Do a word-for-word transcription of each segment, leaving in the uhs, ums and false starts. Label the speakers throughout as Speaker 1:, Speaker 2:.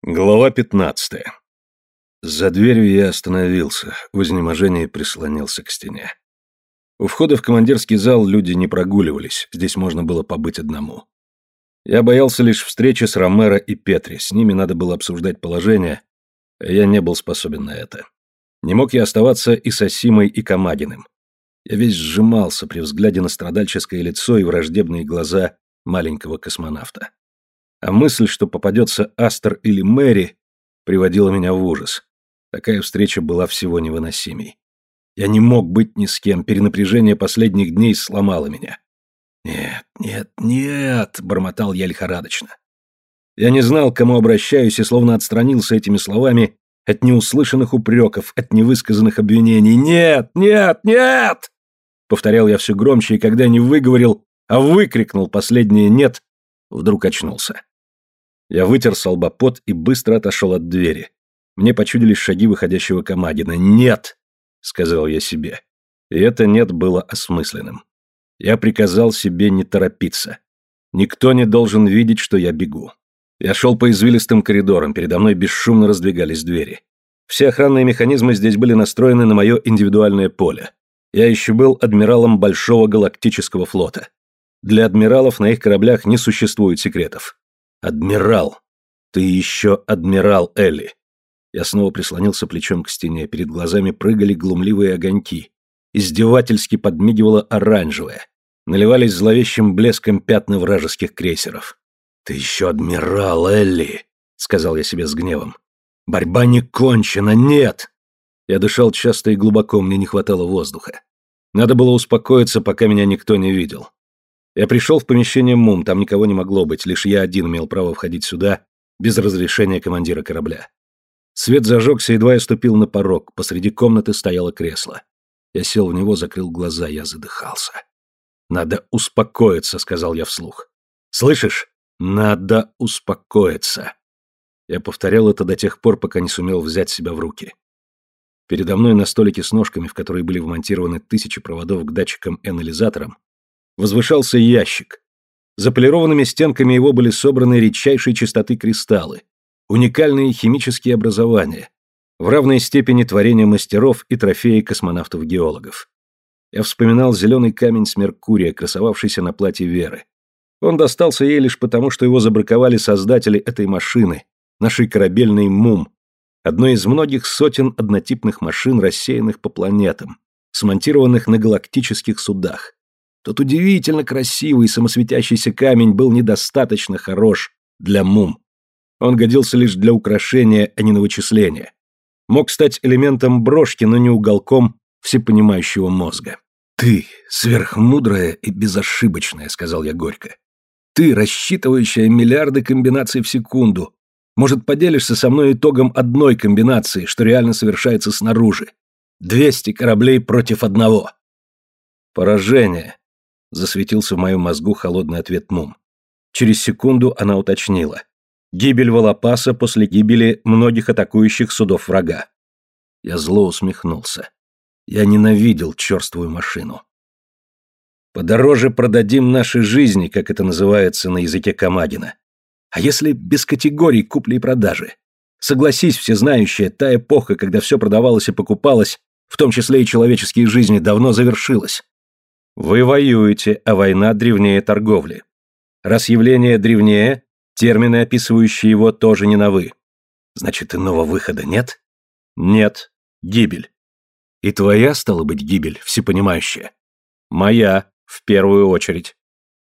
Speaker 1: Глава пятнадцатая. За дверью я остановился, в изнеможении прислонился к стене. У входа в командирский зал люди не прогуливались, здесь можно было побыть одному. Я боялся лишь встречи с Ромеро и Петри, с ними надо было обсуждать положение, а я не был способен на это. Не мог я оставаться и с Асимой, и Камагиным. Я весь сжимался при взгляде на страдальческое лицо и враждебные глаза маленького космонавта. А мысль, что попадется Астер или Мэри, приводила меня в ужас. Такая встреча была всего невыносимей. Я не мог быть ни с кем, перенапряжение последних дней сломало меня. «Нет, нет, нет», — бормотал я лихорадочно. Я не знал, к кому обращаюсь, и словно отстранился этими словами от неуслышанных упреков, от невысказанных обвинений. «Нет, нет, нет!» Повторял я все громче, и когда не выговорил, а выкрикнул последнее «нет», вдруг очнулся. Я вытер с лба пот и быстро отошел от двери. Мне почудились шаги выходящего Камагина. «Нет!» — сказал я себе. И это «нет» было осмысленным. Я приказал себе не торопиться. Никто не должен видеть, что я бегу. Я шел по извилистым коридорам, передо мной бесшумно раздвигались двери. Все охранные механизмы здесь были настроены на мое индивидуальное поле. Я еще был адмиралом Большого галактического флота. Для адмиралов на их кораблях не существует секретов. «Адмирал! Ты еще адмирал, Элли!» Я снова прислонился плечом к стене, перед глазами прыгали глумливые огоньки. Издевательски подмигивало оранжевое. Наливались зловещим блеском пятна вражеских крейсеров. «Ты еще адмирал, Элли!» — сказал я себе с гневом. «Борьба не кончена, нет!» Я дышал часто и глубоко, мне не хватало воздуха. Надо было успокоиться, пока меня никто не видел. Я пришел в помещение МУМ, там никого не могло быть, лишь я один имел право входить сюда без разрешения командира корабля. Свет зажегся, едва я ступил на порог, посреди комнаты стояло кресло. Я сел в него, закрыл глаза, я задыхался. «Надо успокоиться», — сказал я вслух. «Слышишь? Надо успокоиться». Я повторял это до тех пор, пока не сумел взять себя в руки. Передо мной на столике с ножками, в которые были вмонтированы тысячи проводов к датчикам и анализаторам, возвышался ящик. За полированными стенками его были собраны редчайшей чистоты кристаллы, уникальные химические образования, в равной степени творения мастеров и трофеи космонавтов-геологов. Я вспоминал зеленый камень с Меркурия, красовавшийся на платье Веры. Он достался ей лишь потому, что его забраковали создатели этой машины, нашей корабельной МУМ, одной из многих сотен однотипных машин, рассеянных по планетам, смонтированных на галактических судах. Тот удивительно красивый самосветящийся камень был недостаточно хорош для МУМ. Он годился лишь для украшения, а не на вычисления. Мог стать элементом брошки, но не уголком всепонимающего мозга. «Ты, сверхмудрая и безошибочная», — сказал я горько. «Ты, рассчитывающая миллиарды комбинаций в секунду. Может, поделишься со мной итогом одной комбинации, что реально совершается снаружи? Двести кораблей против одного». «Поражение», — засветился в моем мозгу холодный ответ МУМ. Через секунду она уточнила. «Гибель Волопаса после гибели многих атакующих судов врага». Я зло усмехнулся. Я ненавидел черствую машину. «Подороже продадим наши жизни», как это называется на языке Камагина. А если без категорий купли и продажи? Согласись, всезнающая, та эпоха, когда все продавалось и покупалось, в том числе и человеческие жизни, давно завершилась. Вы воюете, а война древнее торговли. Раз явление древнее, термины, описывающие его, тоже не новы. Значит, иного выхода нет? Нет. Гибель. И твоя, стала быть, гибель, всепонимающая? Моя, в первую очередь.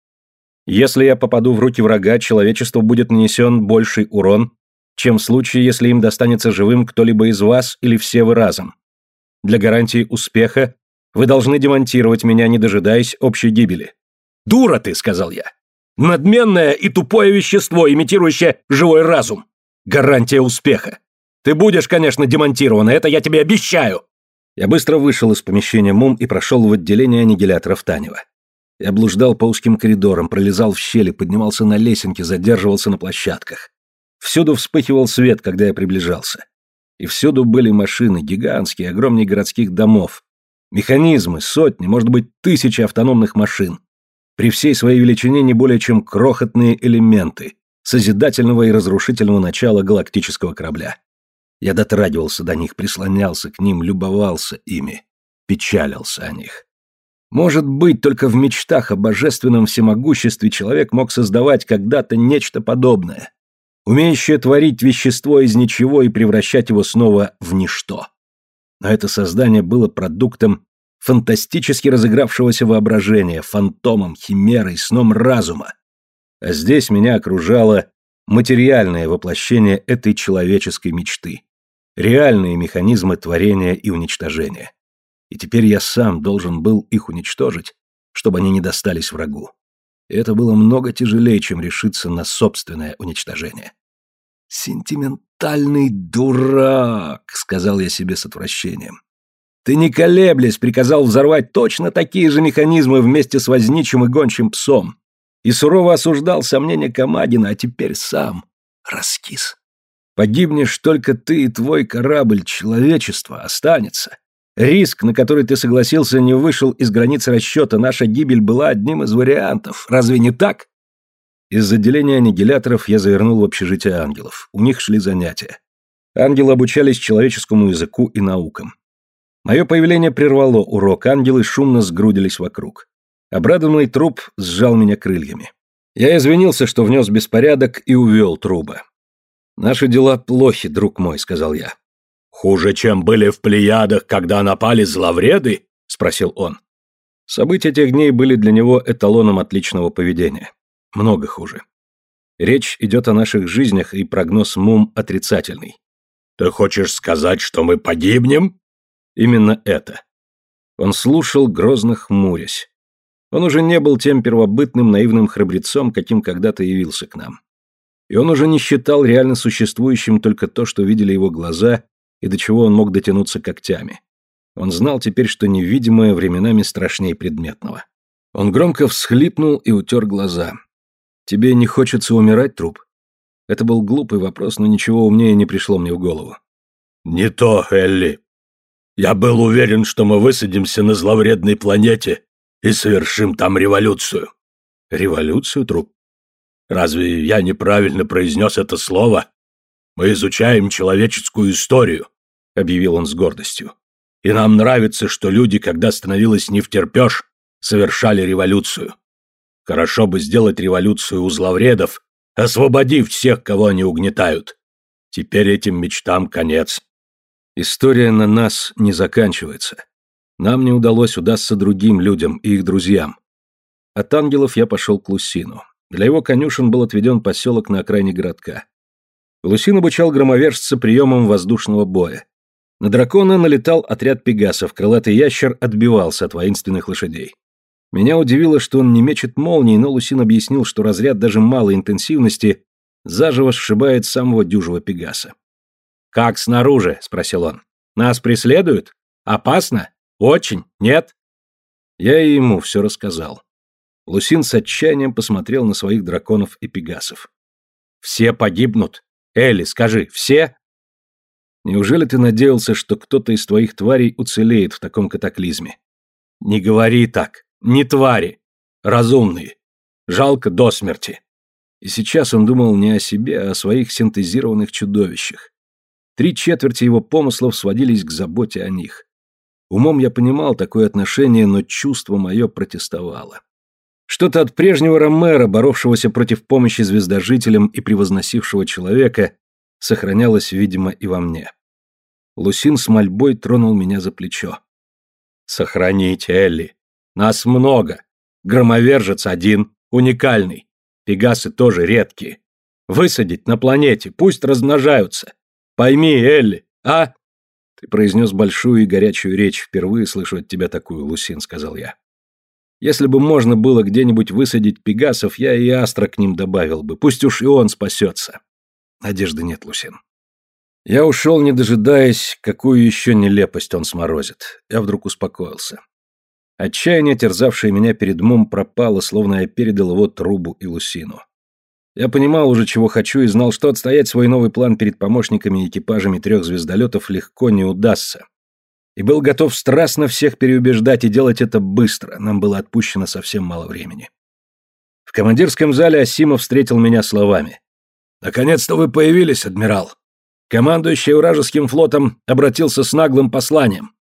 Speaker 1: Если я попаду в руки врага, человечеству будет нанесен больший урон, чем в случае, если им достанется живым кто-либо из вас или все вы разом. Для гарантии успеха вы должны демонтировать меня, не дожидаясь общей гибели. «Дура ты», — сказал я. «Надменное и тупое вещество, имитирующее живой разум. Гарантия успеха. Ты будешь, конечно, демонтирована, это я тебе обещаю». Я быстро вышел из помещения МУМ и прошел в отделение аннигиляторов Танева. Я блуждал по узким коридорам, пролезал в щели, поднимался на лесенки, задерживался на площадках. Всюду вспыхивал свет, когда я приближался. И всюду были машины, гигантские, огромнее городских домов. Механизмы, сотни, может быть, тысячи автономных машин. При всей своей величине не более чем крохотные элементы, созидательного и разрушительного начала галактического корабля. Я дотрагивался до них, прислонялся к ним, любовался ими, печалился о них. Может быть, только в мечтах о божественном всемогуществе человек мог создавать когда-то нечто подобное, умеющее творить вещество из ничего и превращать его снова в ничто. Но это создание было продуктом фантастически разыгравшегося воображения, фантомом, химерой, сном разума. А здесь меня окружало материальное воплощение этой человеческой мечты, реальные механизмы творения и уничтожения. И теперь я сам должен был их уничтожить, чтобы они не достались врагу. И это было много тяжелее, чем решиться на собственное уничтожение. «Сентиментальный дурак», — сказал я себе с отвращением. «Ты, не колеблясь, приказал взорвать точно такие же механизмы вместе с возничим и гончим псом, и сурово осуждал сомнения Камадина, а теперь сам раскис. Погибнешь только ты и твой корабль, человечество останется. Риск, на который ты согласился, не вышел из границ расчета, наша гибель была одним из вариантов. Разве не так?» Из отделения аннигиляторов я завернул в общежитие ангелов. У них шли занятия. Ангелы обучались человеческому языку и наукам. Мое появление прервало урок, ангелы шумно сгрудились вокруг. Обрадованный труп сжал меня крыльями. Я извинился, что внес беспорядок, и увел труба. «Наши дела плохи, друг мой», — сказал я. «Хуже, чем были в Плеядах, когда напали зловреды?» — спросил он. События тех дней были для него эталоном отличного поведения. Много хуже. Речь идет о наших жизнях, и прогноз Мум отрицательный. «Ты хочешь сказать, что мы погибнем?» Именно это. Он слушал, грозно хмурясь. Он уже не был тем первобытным наивным храбрецом, каким когда-то явился к нам. И он уже не считал реально существующим только то, что видели его глаза и до чего он мог дотянуться когтями. Он знал теперь, что невидимое временами страшнее предметного. Он громко всхлипнул и утер глаза. «Тебе не хочется умирать, труп?» Это был глупый вопрос, но ничего умнее не пришло мне в голову. «Не то, Элли. Я был уверен, что мы высадимся на зловредной планете и совершим там революцию». «Революцию, труп?» «Разве я неправильно произнес это слово? Мы изучаем человеческую историю», — объявил он с гордостью. «И нам нравится, что люди, когда становилось невтерпеж, совершали революцию. Хорошо бы сделать революцию у зловредов, освободив всех, кого они угнетают. Теперь этим мечтам конец». История на нас не заканчивается. Нам не удалось удастся другим людям и их друзьям. От ангелов я пошел к Лусину. Для его конюшен был отведен поселок на окраине городка. Лусин обучал громовержца приемам воздушного боя. На дракона налетал отряд пегасов, крылатый ящер отбивался от воинственных лошадей. Меня удивило, что он не мечет молнии, но Лусин объяснил, что разряд даже малой интенсивности заживо сшибает самого дюжего пегаса. «Как снаружи?» — спросил он. «Нас преследуют? Опасно? Очень? Нет?» Я и ему все рассказал. Лусин с отчаянием посмотрел на своих драконов и пегасов. «Все погибнут? Элли, скажи, все?» «Неужели ты надеялся, что кто-то из твоих тварей уцелеет в таком катаклизме?» «Не говори так. Не твари. Разумные. Жалко до смерти». И сейчас он думал не о себе, а о своих синтезированных чудовищах. Три четверти его помыслов сводились к заботе о них. Умом я понимал такое отношение, но чувство мое протестовало. Что-то от прежнего Ромеро, боровшегося против помощи звездожителям и превозносившего человека, сохранялось, видимо, и во мне. Лусин с мольбой тронул меня за плечо. «Сохраните, Элли. Нас много. Громовержец один, уникальный. Пегасы тоже редкие. Высадить на планете, пусть размножаются. Пойми, Элли, а?» «Ты произнес большую и горячую речь, впервые слышу от тебя такую, Лусин», — сказал я. «Если бы можно было где-нибудь высадить пегасов, я и Астра к ним добавил бы, пусть уж и он спасется». Надежды нет, Лусин. Я ушел, не дожидаясь, какую еще нелепость он сморозит. Я вдруг успокоился. Отчаяние, терзавшее меня перед Мум, пропало, словно я передал его Трубу и Лусину. Я понимал уже, чего хочу, и знал, что отстоять свой новый план перед помощниками и экипажами трех звездолетов легко не удастся. И был готов страстно всех переубеждать и делать это быстро, нам было отпущено совсем мало времени. В командирском зале Асимов встретил меня словами. «Наконец-то вы появились, адмирал!» Командующий вражеским флотом обратился с наглым посланием.